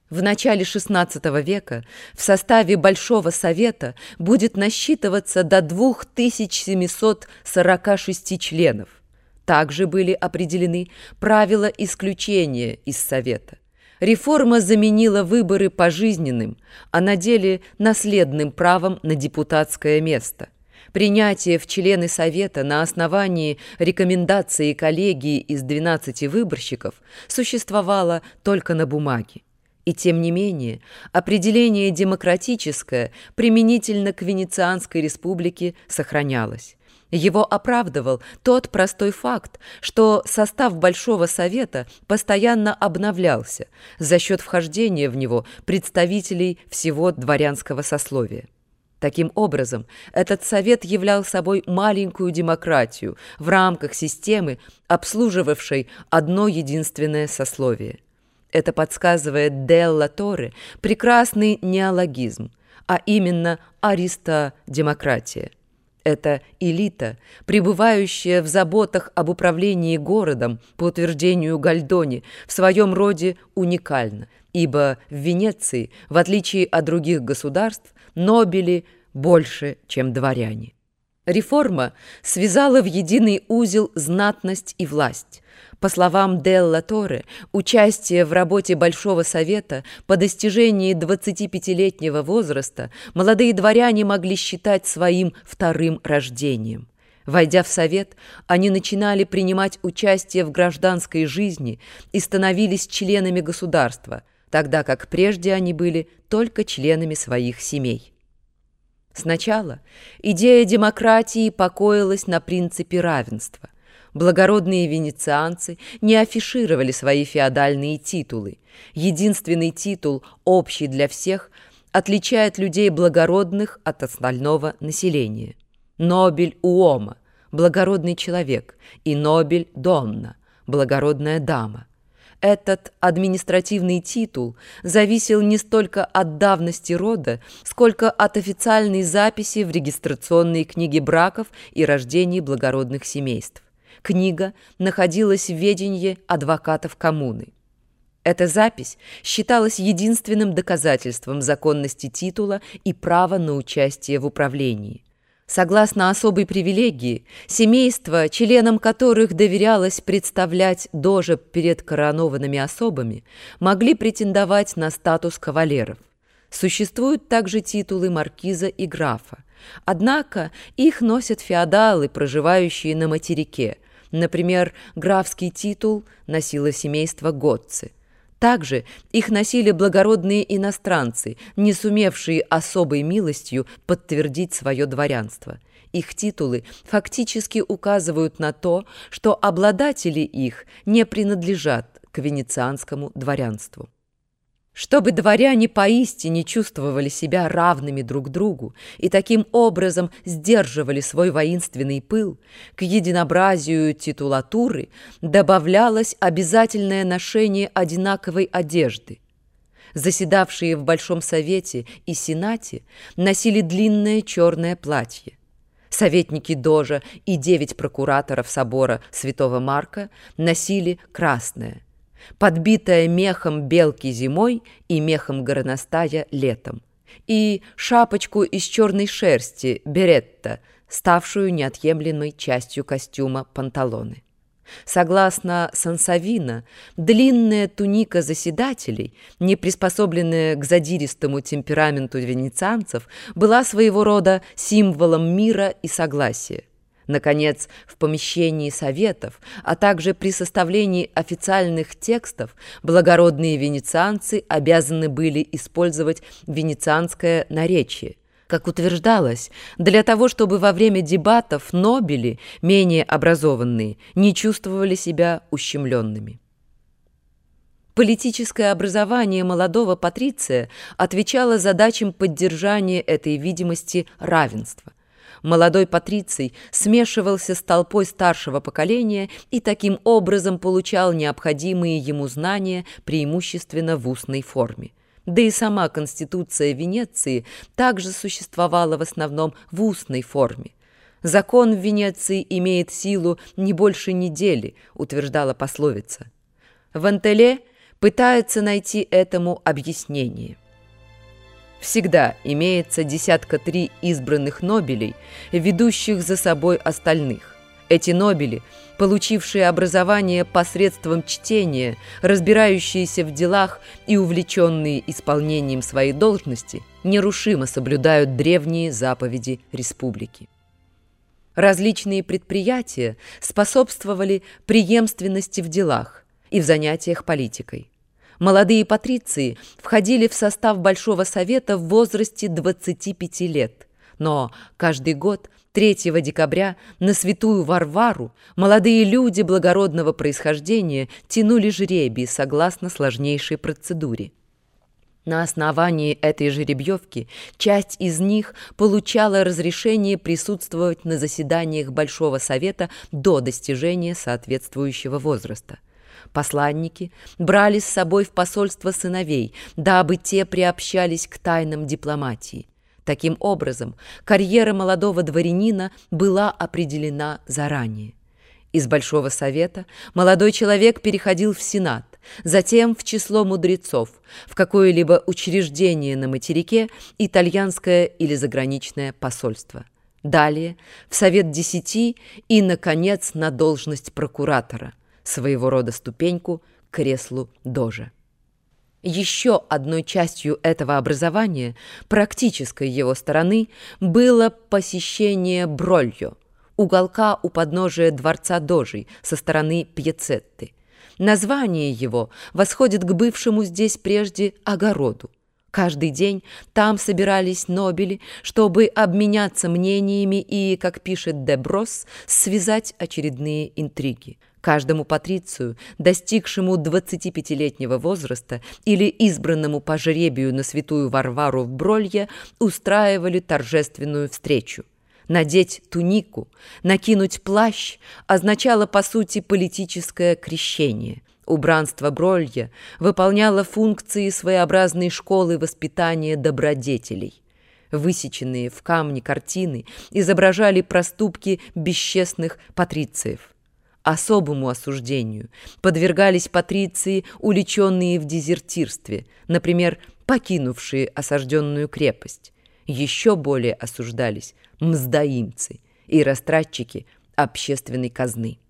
В начале XVI века в составе Большого Совета будет насчитываться до 2746 членов. Также были определены правила исключения из Совета. Реформа заменила выборы пожизненным, а на деле наследным правом на депутатское место. Принятие в члены Совета на основании рекомендации коллегии из 12 выборщиков существовало только на бумаге. И тем не менее, определение демократическое применительно к Венецианской республике сохранялось. Его оправдывал тот простой факт, что состав Большого Совета постоянно обновлялся за счет вхождения в него представителей всего дворянского сословия. Таким образом, этот совет являл собой маленькую демократию в рамках системы, обслуживавшей одно единственное сословие. Это подсказывает Делла Торре прекрасный неологизм, а именно аристодемократия. Это элита, пребывающая в заботах об управлении городом, по утверждению Гальдони, в своем роде уникальна, ибо в Венеции, в отличие от других государств, нобели больше, чем дворяне. Реформа связала в единый узел знатность и власть. По словам Делла Торре, участие в работе Большого Совета по достижении 25-летнего возраста молодые дворяне могли считать своим вторым рождением. Войдя в Совет, они начинали принимать участие в гражданской жизни и становились членами государства, тогда как прежде они были только членами своих семей. Сначала идея демократии покоилась на принципе равенства. Благородные венецианцы не афишировали свои феодальные титулы. Единственный титул, общий для всех, отличает людей благородных от остального населения. Нобель уомо – благородный человек, и нобель донна – благородная дама. Этот административный титул зависел не столько от давности рода, сколько от официальной записи в регистрационной книге браков и рождений благородных семейств. Книга находилась в ведении адвокатов коммуны. Эта запись считалась единственным доказательством законности титула и права на участие в управлении. Согласно особой привилегии, семейства, членам которых доверялось представлять дожа перед коронованными особами, могли претендовать на статус кавалеров. Существуют также титулы маркиза и графа. Однако их носят феодалы, проживающие на материке. Например, графский титул носило семейство Готци. Также их носили благородные иностранцы, не сумевшие особой милостью подтвердить свое дворянство. Их титулы фактически указывают на то, что обладатели их не принадлежат к венецианскому дворянству. Чтобы дворяне поистине чувствовали себя равными друг другу и таким образом сдерживали свой воинственный пыл, к единообразию титулатуры добавлялось обязательное ношение одинаковой одежды. Заседавшие в Большом Совете и Сенате носили длинное черное платье. Советники дожа и 9 прокураторов собора Святого Марка носили красное, подбитая мехом белки зимой и мехом горностая летом, и шапочку из черной шерсти беретта, ставшую неотъемлемой частью костюма панталоны. Согласно Сансавино, длинная туника заседателей, не приспособленная к задиристому темпераменту венецианцев, была своего рода символом мира и согласия. Наконец, в помещении советов, а также при составлении официальных текстов, благородные венецианцы обязаны были использовать венецианское наречие. Как утверждалось, для того, чтобы во время дебатов нобели, менее образованные, не чувствовали себя ущемленными. Политическое образование молодого патриция отвечало задачам поддержания этой видимости равенства. Молодой патриций смешивался с толпой старшего поколения и таким образом получал необходимые ему знания преимущественно в устной форме. Да и сама Конституция Венеции также существовала в основном в устной форме. «Закон в Венеции имеет силу не больше недели», утверждала пословица. В Антелле пытается найти этому объяснение. Всегда имеется десятка три избранных нобелей, ведущих за собой остальных. Эти нобели, получившие образование посредством чтения, разбирающиеся в делах и увлеченные исполнением своей должности, нерушимо соблюдают древние заповеди республики. Различные предприятия способствовали преемственности в делах и в занятиях политикой. Молодые патриции входили в состав Большого Совета в возрасте 25 лет, но каждый год 3 декабря на Святую Варвару молодые люди благородного происхождения тянули жребий согласно сложнейшей процедуре. На основании этой жеребьевки часть из них получала разрешение присутствовать на заседаниях Большого Совета до достижения соответствующего возраста. Посланники брали с собой в посольство сыновей, дабы те приобщались к тайнам дипломатии. Таким образом, карьера молодого дворянина была определена заранее. Из Большого Совета молодой человек переходил в Сенат, затем в число мудрецов, в какое-либо учреждение на материке, итальянское или заграничное посольство. Далее в Совет 10 и, наконец, на должность прокуратора, своего рода ступеньку к креслу дожа. Еще одной частью этого образования, практической его стороны, было посещение Брольо, уголка у подножия дворца дожей со стороны Пьяцетты. Название его восходит к бывшему здесь прежде огороду. Каждый день там собирались нобели, чтобы обменяться мнениями и, как пишет де Бросс, связать очередные интриги. Каждому патрицию, достигшему 25-летнего возраста или избранному по жребию на Святую Варвару в Бролье, устраивали торжественную встречу. Надеть тунику, накинуть плащ означало, по сути, политическое крещение. Убранство Бролья выполняло функции своеобразной школы воспитания добродетелей. Высеченные в камне картины изображали проступки бесчестных патрициев. Особому осуждению подвергались патриции, уличенные в дезертирстве, например, покинувшие осажденную крепость. Еще более осуждались мздоимцы и растратчики общественной казны.